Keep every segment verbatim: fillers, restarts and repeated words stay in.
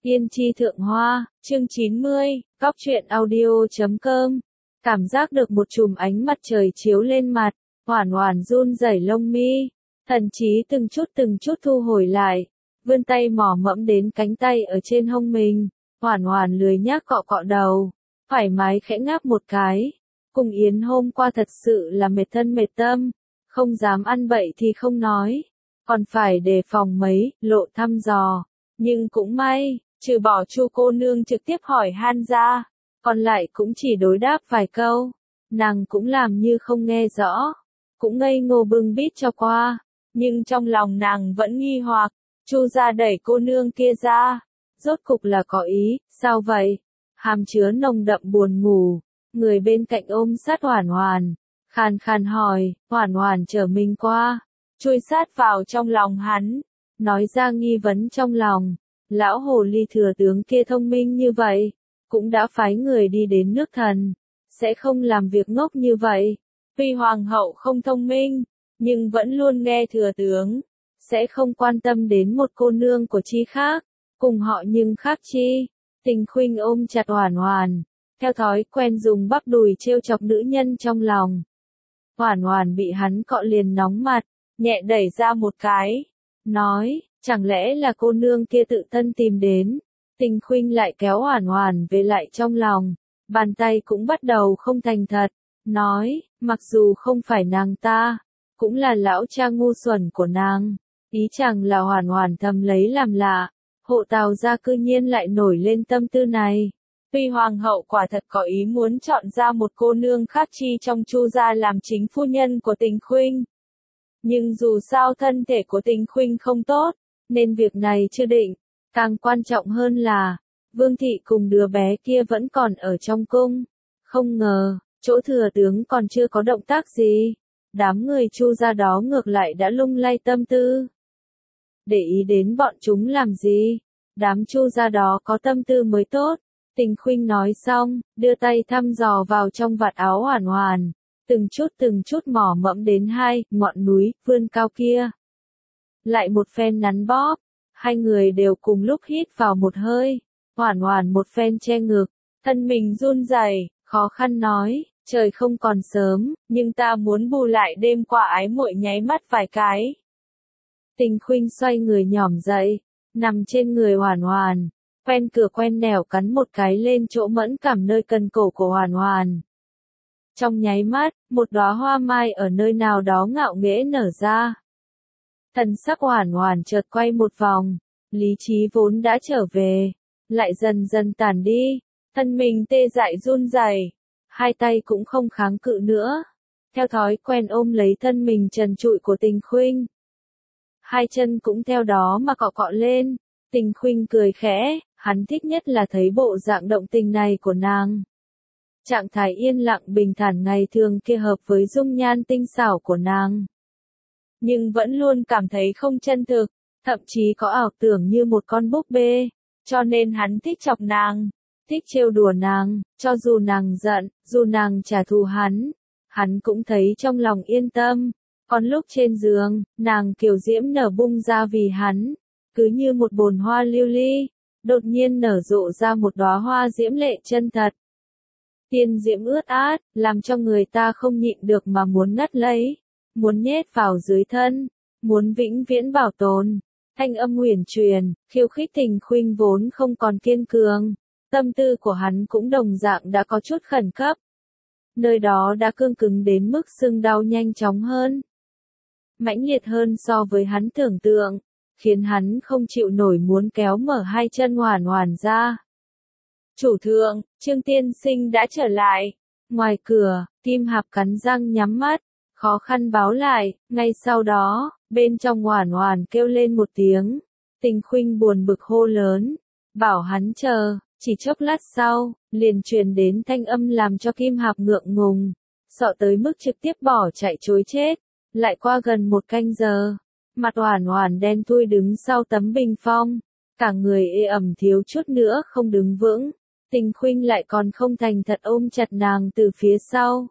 Yên chi thượng hoa, chương chín mươi, góc truyện audio chấm com. Cảm giác được một chùm ánh mặt trời chiếu lên mặt, Hoản Hoản run rẩy lông mi, thần trí từng chút từng chút thu hồi lại, vươn tay mò mẫm đến cánh tay ở trên hông mình, Hoản Hoản lười nhác cọ cọ đầu, thoải mái khẽ ngáp một cái. Cùng Yến hôm qua thật sự là mệt thân mệt tâm, không dám ăn bậy thì không nói, còn phải đề phòng mấy lộ thăm dò, nhưng cũng may. Trừ bỏ Chu cô nương trực tiếp hỏi han ra, còn lại cũng chỉ đối đáp vài câu, nàng cũng làm như không nghe rõ, cũng ngây ngô bưng bít cho qua, nhưng trong lòng nàng vẫn nghi hoặc, Chu gia đẩy cô nương kia ra, rốt cục là có ý, sao vậy? Hàm chứa nồng đậm buồn ngủ, người bên cạnh ôm sát Hoản Hoản, khàn khàn hỏi, Hoản Hoản trở mình qua, chui sát vào trong lòng hắn, nói ra nghi vấn trong lòng. Lão hồ ly thừa tướng kia thông minh như vậy, cũng đã phái người đi đến nước thần, sẽ không làm việc ngốc như vậy. Tuy hoàng hậu không thông minh, nhưng vẫn luôn nghe thừa tướng, sẽ không quan tâm đến một cô nương của chi khác, cùng họ nhưng khác chi. Tình Khuynh ôm chặt Hoản Hoản, theo thói quen dùng bắp đùi trêu chọc nữ nhân trong lòng. Hoản Hoản bị hắn cọ liền nóng mặt, nhẹ đẩy ra một cái, nói, chẳng lẽ là cô nương kia tự thân tìm đến. Tình Khuynh lại kéo Hoản Hoản về lại trong lòng, bàn tay cũng bắt đầu không thành thật, nói, mặc dù không phải nàng ta, cũng là lão cha ngu xuẩn của nàng. Ý chẳng là Hoản Hoản thầm lấy làm lạ, hộ Tào gia cư nhiên lại nổi lên tâm tư này. Tuy hoàng hậu quả thật có ý muốn chọn ra một cô nương khác chi trong Chu gia làm chính phu nhân của Tình Khuynh, nhưng dù sao thân thể của Tình Khuynh không tốt, nên việc này chưa định. Càng quan trọng hơn là, Vương thị cùng đứa bé kia vẫn còn ở trong cung. Không ngờ, chỗ thừa tướng còn chưa có động tác gì, đám người Chu gia đó ngược lại đã lung lay tâm tư. Để ý đến bọn chúng làm gì? Đám Chu gia đó có tâm tư mới tốt. Tình Khuynh nói xong, đưa tay thăm dò vào trong vạt áo Hoản Hoản, từng chút từng chút mỏ mẫm đến hai ngọn núi vươn cao kia. Lại một phen nắn bóp, hai người đều cùng lúc hít vào một hơi, Hoản Hoản một phen che ngực, thân mình run rẩy, khó khăn nói, trời không còn sớm, nhưng ta muốn bù lại đêm qua ái muội nháy mắt vài cái. Tình Khuynh xoay người nhỏm dậy, nằm trên người Hoản Hoản, quen cửa quen nẻo cắn một cái lên chỗ mẫn cảm nơi cần cổ của Hoản Hoản. Trong nháy mắt, một đóa hoa mai ở nơi nào đó ngạo nghễ nở ra. Thần sắc Hoản Hoản chợt quay một vòng, lý trí vốn đã trở về, lại dần dần tản đi, thân mình tê dại run rẩy, hai tay cũng không kháng cự nữa, theo thói quen ôm lấy thân mình trần trụi của Tình Khuynh. Hai chân cũng theo đó mà cọ cọ lên, Tình Khuynh cười khẽ, hắn thích nhất là thấy bộ dạng động tình này của nàng. Trạng thái yên lặng bình thản ngày thường kia hợp với dung nhan tinh xảo của nàng, nhưng vẫn luôn cảm thấy không chân thực, thậm chí có ảo tưởng như một con búp bê, cho nên hắn thích chọc nàng, thích trêu đùa nàng, cho dù nàng giận, dù nàng trả thù hắn, hắn cũng thấy trong lòng yên tâm. Còn lúc trên giường, nàng kiều diễm nở bung ra vì hắn, cứ như một bồn hoa lưu ly, đột nhiên nở rộ ra một đóa hoa diễm lệ chân thật. Tiên diễm ướt át, làm cho người ta không nhịn được mà muốn ngắt lấy, muốn nhét vào dưới thân, muốn vĩnh viễn bảo tồn. Thanh âm huyền truyền, khiêu khích Tình Khuynh vốn không còn kiên cường, tâm tư của hắn cũng đồng dạng đã có chút khẩn cấp. Nơi đó đã cương cứng đến mức sưng đau nhanh chóng hơn, mãnh liệt hơn so với hắn tưởng tượng, khiến hắn không chịu nổi muốn kéo mở hai chân Hoản Hoản ra. Chủ thượng, Trương tiên sinh đã trở lại. Ngoài cửa, Kim Hạp cắn răng nhắm mắt, khó khăn báo lại, ngay sau đó, bên trong Hoản Hoản kêu lên một tiếng. Tình Khuynh buồn bực hô lớn, bảo hắn chờ, chỉ chốc lát sau, liền truyền đến thanh âm làm cho Kim Hạp ngượng ngùng, sợ tới mức trực tiếp bỏ chạy trối chết. Lại qua gần một canh giờ, mặt Hoản Hoản đen thui đứng sau tấm bình phong, cả người ê ẩm thiếu chút nữa không đứng vững. Tình Khuynh lại còn không thành thật ôm chặt nàng từ phía sau,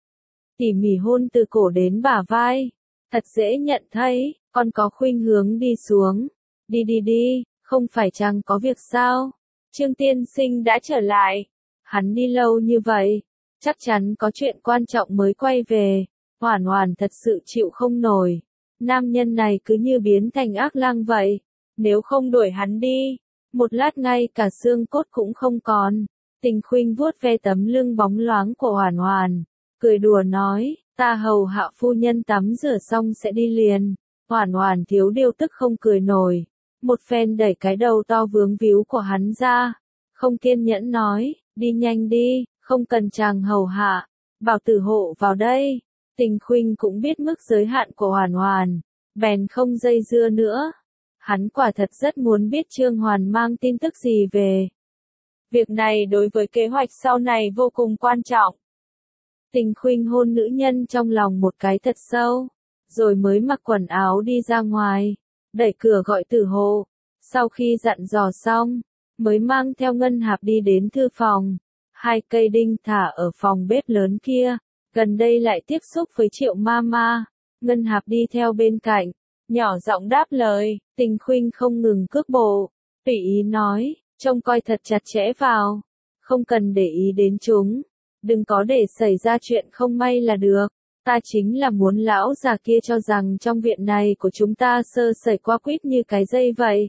tỉ mỉ hôn từ cổ đến bả vai, thật dễ nhận thấy, còn có khuynh hướng đi xuống. Đi đi đi, Không phải chàng có việc sao? Trương tiên sinh đã trở lại. Hắn đi lâu như vậy, chắc chắn có chuyện quan trọng mới quay về. Hoản Hoản thật sự chịu không nổi. Nam nhân này cứ như biến thành ác lang vậy. Nếu không đuổi hắn đi, một lát ngay cả xương cốt cũng không còn. Tình Khuynh vuốt ve tấm lưng bóng loáng của Hoản Hoản, cười đùa nói, ta hầu hạ phu nhân tắm rửa xong sẽ đi liền. Hoản Hoản thiếu điều tức không cười nổi. Một phen đẩy cái đầu to vướng víu của hắn ra. Không kiên nhẫn nói, đi nhanh đi, không cần chàng hầu hạ. Bảo tử hộ vào đây. Tình Khuynh cũng biết mức giới hạn của Hoản Hoản, bèn không dây dưa nữa. Hắn quả thật rất muốn biết Trương Hoàn mang tin tức gì về. Việc này đối với kế hoạch sau này vô cùng quan trọng. Tình Khuynh hôn nữ nhân trong lòng một cái thật sâu, rồi mới mặc quần áo đi ra ngoài, đẩy cửa gọi tử hộ. Sau khi dặn dò xong, mới mang theo Ngân Hạp đi đến thư phòng. Hai cây đinh thả ở phòng bếp lớn kia, gần đây lại tiếp xúc với Triệu Mama. Ngân Hạp đi theo bên cạnh, nhỏ giọng đáp lời. Tình Khuynh không ngừng cước bộ, tùy ý nói, trông coi thật chặt chẽ vào, không cần để ý đến chúng, đừng có để xảy ra chuyện không may là được. Ta chính là muốn lão già kia cho rằng trong viện này của chúng ta sơ sẩy qua quýt như cái dây vậy.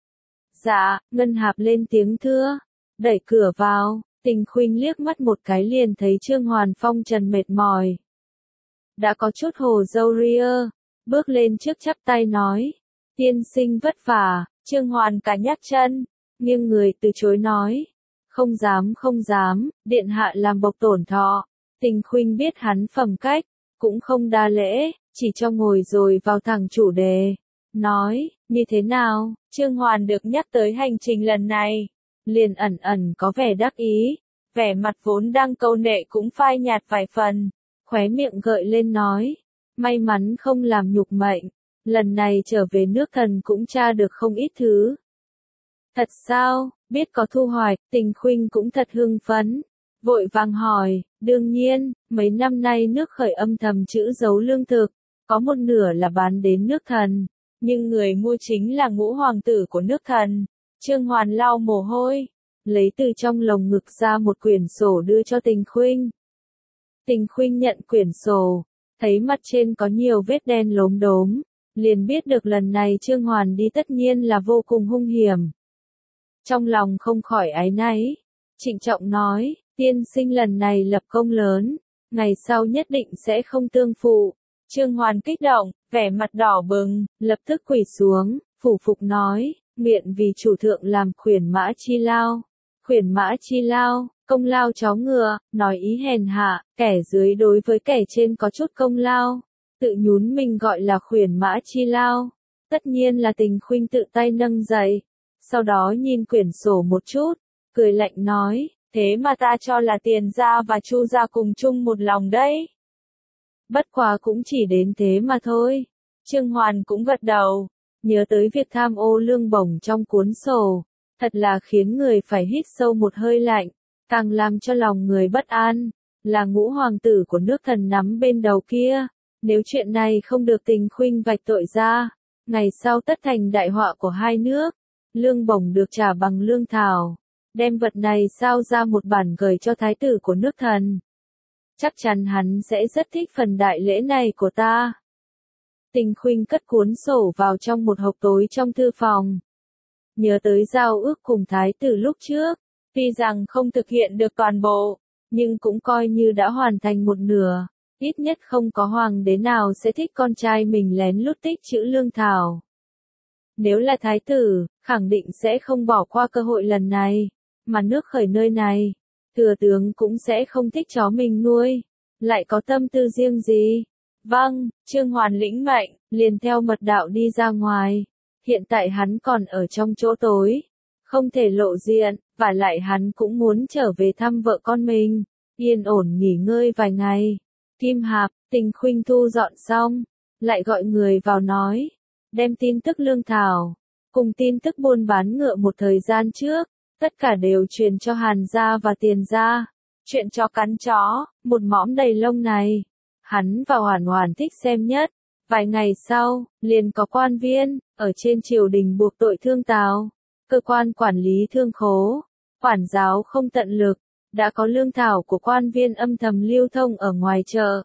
Dạ, Ngân Hạp lên tiếng thưa, đẩy cửa vào. Tình Khuynh liếc mắt một cái liền thấy Trương Hoàn phong trần mệt mỏi, đã có chút hồ râu ria, bước lên trước chắp tay nói, tiên sinh vất vả. Trương Hoàn cả nhắc chân, nghiêng người từ chối nói, không dám không dám, điện hạ làm bộc tổn thọ. Tình Khuynh biết hắn phẩm cách, cũng không đa lễ, chỉ cho ngồi rồi vào thẳng chủ đề, nói, như thế nào? Trương Hoàn được nhắc tới hành trình lần này, liền ẩn ẩn có vẻ đắc ý, vẻ mặt vốn đang câu nệ cũng phai nhạt vài phần, khóe miệng gợi lên nói, may mắn không làm nhục mệnh, lần này trở về nước Thần cũng tra được không ít thứ. Thật sao? Biết có thu hoạch, Tình Khuynh cũng thật hưng phấn, vội vàng hỏi, đương nhiên, mấy năm nay nước Khởi âm thầm trữ giấu lương thực, có một nửa là bán đến nước Thần, nhưng người mua chính là ngũ hoàng tử của nước Thần. Trương Hoàn lau mồ hôi, lấy từ trong lồng ngực ra một quyển sổ đưa cho Tình Khuynh. Tình Khuynh nhận quyển sổ, thấy mặt trên có nhiều vết đen lốm đốm, liền biết được lần này Trương Hoàn đi tất nhiên là vô cùng hung hiểm. Trong lòng không khỏi áy náy, trịnh trọng nói, tiên sinh lần này lập công lớn, ngày sau nhất định sẽ không tương phụ. Trương Hoàn kích động, vẻ mặt đỏ bừng, lập tức quỳ xuống, phủ phục nói, nguyện vì chủ thượng làm khuyển mã chi lao. Khuyển mã chi lao, công lao chó ngựa, nói ý hèn hạ, kẻ dưới đối với kẻ trên có chút công lao, tự nhún mình gọi là khuyển mã chi lao. Tất nhiên là Tình Khuynh tự tay nâng dậy, sau đó nhìn quyển sổ một chút, cười lạnh nói, thế mà ta cho là Tiền gia và Chu gia cùng chung một lòng đấy. Bất quá cũng chỉ đến thế mà thôi. Trương Hoàn cũng gật đầu, nhớ tới việc tham ô lương bổng trong cuốn sổ, thật là khiến người phải hít sâu một hơi lạnh, càng làm cho lòng người bất an, là ngũ hoàng tử của nước Thần nắm bên đầu kia, nếu chuyện này không được Tình Khuynh vạch tội ra, ngày sau tất thành đại họa của hai nước, lương bổng được trả bằng lương thảo, đem vật này sao ra một bản gửi cho thái tử của nước Thần. Chắc chắn hắn sẽ rất thích phần đại lễ này của ta. Tình Khuynh cất cuốn sổ vào trong một hộc tối trong thư phòng. Nhớ tới giao ước cùng thái tử lúc trước, tuy rằng không thực hiện được toàn bộ, nhưng cũng coi như đã hoàn thành một nửa, ít nhất không có hoàng đế nào sẽ thích con trai mình lén lút tích trữ lương thảo. Nếu là thái tử, khẳng định sẽ không bỏ qua cơ hội lần này, mà nước Khởi nơi này, thừa tướng cũng sẽ không thích chó mình nuôi, lại có tâm tư riêng gì. Vâng, Trương Hoàn lĩnh mệnh, liền theo mật đạo đi ra ngoài. Hiện tại hắn còn ở trong chỗ tối, không thể lộ diện, và lại hắn cũng muốn trở về thăm vợ con mình, yên ổn nghỉ ngơi vài ngày. Kim Hạp, Tình Khuynh thu dọn xong, lại gọi người vào nói, đem tin tức lương thảo, cùng tin tức buôn bán ngựa một thời gian trước, tất cả đều truyền cho Hàn gia và Tiền gia. Chuyện chó cắn chó, một mõm đầy lông này, hắn và Hoàn Hoàn thích xem nhất. Vài ngày sau, liền có quan viên ở trên triều đình buộc tội Thương Tào. cơ quan quản lý thương khố, quản giáo không tận lực, đã có lương thảo của quan viên âm thầm lưu thông ở ngoài chợ.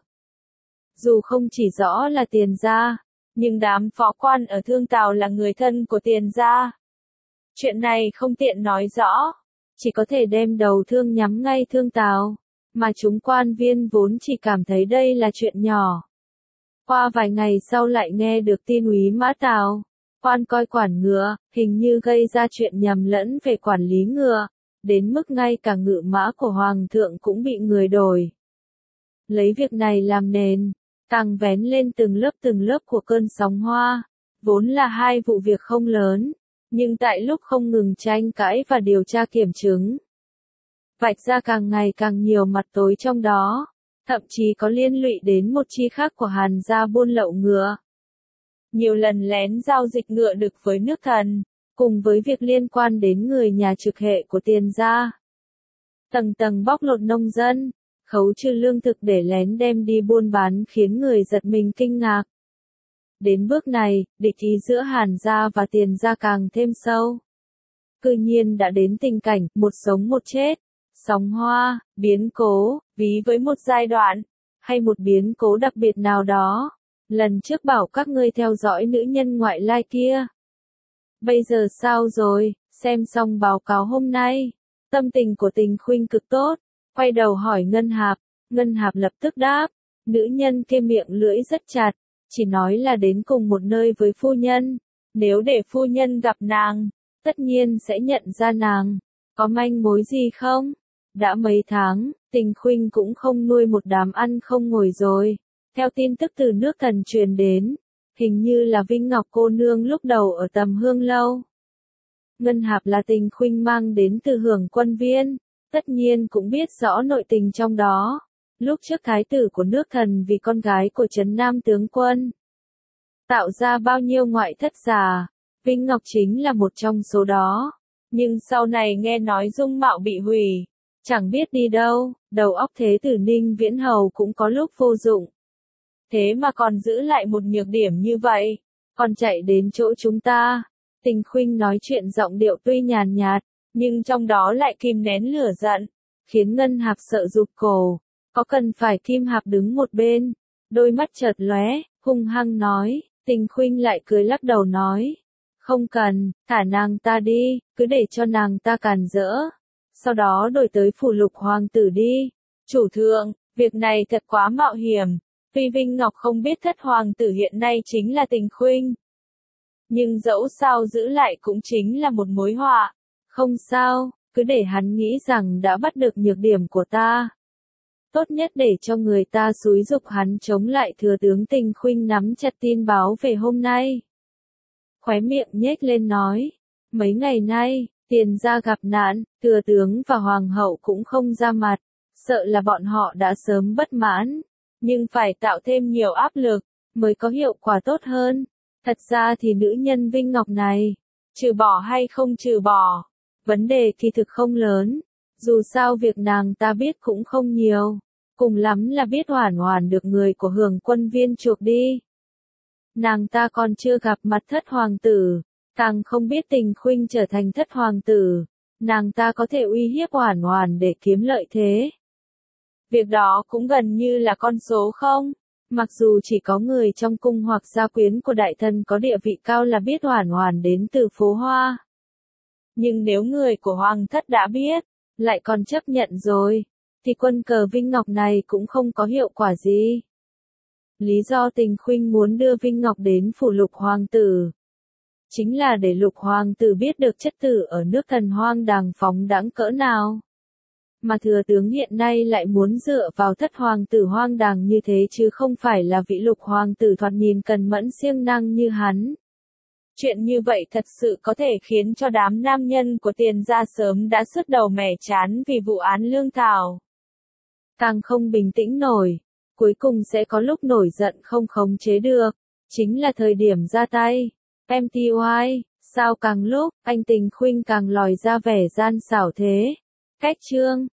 Dù không chỉ rõ là Tiền gia, nhưng đám phó quan ở Thương Tào là người thân của Tiền gia. Chuyện này không tiện nói rõ, chỉ có thể đem đầu thương nhắm ngay Thương Tào, mà chúng quan viên vốn chỉ cảm thấy đây là chuyện nhỏ. Qua vài ngày sau lại nghe được tin úy Mã Tào, quan coi quản ngựa, hình như gây ra chuyện nhầm lẫn về quản lý ngựa, đến mức ngay cả ngự mã của Hoàng thượng cũng bị người đổi. Lấy việc này làm nền, càng vén lên từng lớp từng lớp của cơn sóng hoa, vốn là hai vụ việc không lớn, nhưng tại lúc không ngừng tranh cãi và điều tra kiểm chứng, vạch ra càng ngày càng nhiều mặt tối trong đó, thậm chí có liên lụy đến một chi khác của Hàn gia buôn lậu ngựa. Nhiều lần lén giao dịch ngựa đực với nước Thần, cùng với việc liên quan đến người nhà trực hệ của Tiền gia. Tầng tầng bóc lột nông dân, khấu trừ lương thực để lén đem đi buôn bán khiến người giật mình kinh ngạc. Đến bước này, địch ý giữa Hàn gia và Tiền gia càng thêm sâu. Cư nhiên đã đến tình cảnh một sống một chết, sóng hoa, biến cố, ví với một giai đoạn, hay một biến cố đặc biệt nào đó. Lần trước bảo các ngươi theo dõi nữ nhân ngoại lai kia. Bây giờ sao rồi, xem xong báo cáo hôm nay. Tâm tình của Tình Khuynh cực tốt, quay đầu hỏi Ngân Hạp, Ngân Hạp lập tức đáp, nữ nhân kia miệng lưỡi rất chặt, chỉ nói là đến cùng một nơi với phu nhân, nếu để phu nhân gặp nàng, tất nhiên sẽ nhận ra nàng, có manh mối gì không? Đã mấy tháng, Tình Khuynh cũng không nuôi một đám ăn không ngồi rồi, theo tin tức từ nước Thần truyền đến, hình như là Vinh Ngọc cô nương lúc đầu ở Tầm Hương lâu. Ngân Hạp là Tình Khuynh mang đến từ Hưởng Quân Viên, tất nhiên cũng biết rõ nội tình trong đó. Lúc trước thái tử của nước Thần vì con gái của Trấn Nam tướng quân, tạo ra bao nhiêu ngoại thất giả, Vinh Ngọc chính là một trong số đó. Nhưng sau này nghe nói dung mạo bị hủy, chẳng biết đi đâu, đầu óc thế tử Ninh Viễn Hầu cũng có lúc vô dụng. Thế mà còn giữ lại một nhược điểm như vậy, còn chạy đến chỗ chúng ta. Tình Khuynh nói chuyện giọng điệu tuy nhàn nhạt, nhưng trong đó lại kìm nén lửa giận, khiến Ngân Hạp sợ rụt cổ. Có cần phải Kim Hạp đứng một bên, đôi mắt chợt lóe, hung hăng nói, Tình Khuynh lại cười lắc đầu nói, không cần, thả nàng ta đi, cứ để cho nàng ta càn rỡ, sau đó đổi tới phủ Lục hoàng tử đi. Chủ thượng, việc này thật quá mạo hiểm, tuy Vinh Ngọc không biết thất hoàng tử hiện nay chính là Tình Khuynh, nhưng dẫu sao giữ lại cũng chính là một mối họa. Không sao, cứ để hắn nghĩ rằng đã bắt được nhược điểm của ta. Tốt nhất để cho người ta xúi giục hắn chống lại thừa tướng. Tình Khuynh nắm chặt tin báo về hôm nay, khóe miệng nhếch lên nói, mấy ngày nay, Tiền gia gặp nạn, thừa tướng và hoàng hậu cũng không ra mặt, sợ là bọn họ đã sớm bất mãn, nhưng phải tạo thêm nhiều áp lực, mới có hiệu quả tốt hơn. Thật ra thì nữ nhân Vinh Ngọc này, trừ bỏ hay không trừ bỏ, vấn đề kỳ thực không lớn, dù sao việc nàng ta biết cũng không nhiều, cùng lắm là biết Hoản Hoản được người của Hưởng Quân Viên chuộc đi. Nàng ta còn chưa gặp mặt thất hoàng tử, càng không biết Tình Khuynh trở thành thất hoàng tử, nàng ta có thể uy hiếp Hoản Hoản để kiếm lợi thế. Việc đó cũng gần như là con số không. Mặc dù chỉ có người trong cung hoặc gia quyến của đại thần có địa vị cao là biết Hoản Hoản đến từ phố Hoa. Nhưng nếu người của hoàng thất đã biết, lại còn chấp nhận rồi, thì quân cờ Vinh Ngọc này cũng không có hiệu quả gì. Lý do Tình Khuynh muốn đưa Vinh Ngọc đến phủ Lục hoàng tử, chính là để Lục hoàng tử biết được chất tử ở nước Thần hoang đàng phóng đãng cỡ nào. Mà thừa tướng hiện nay lại muốn dựa vào thất hoàng tử hoang đàng như thế chứ không phải là vị Lục hoàng tử thoạt nhìn cần mẫn siêng năng như hắn. Chuyện như vậy thật sự có thể khiến cho đám nam nhân của Tiền gia sớm đã sứt đầu mẻ chán vì vụ án lương thảo. Càng không bình tĩnh nổi, cuối cùng sẽ có lúc nổi giận không khống chế được, chính là thời điểm ra tay. em tê i, sao càng lúc, anh Tình Khuynh càng lòi ra vẻ gian xảo thế. Cách chương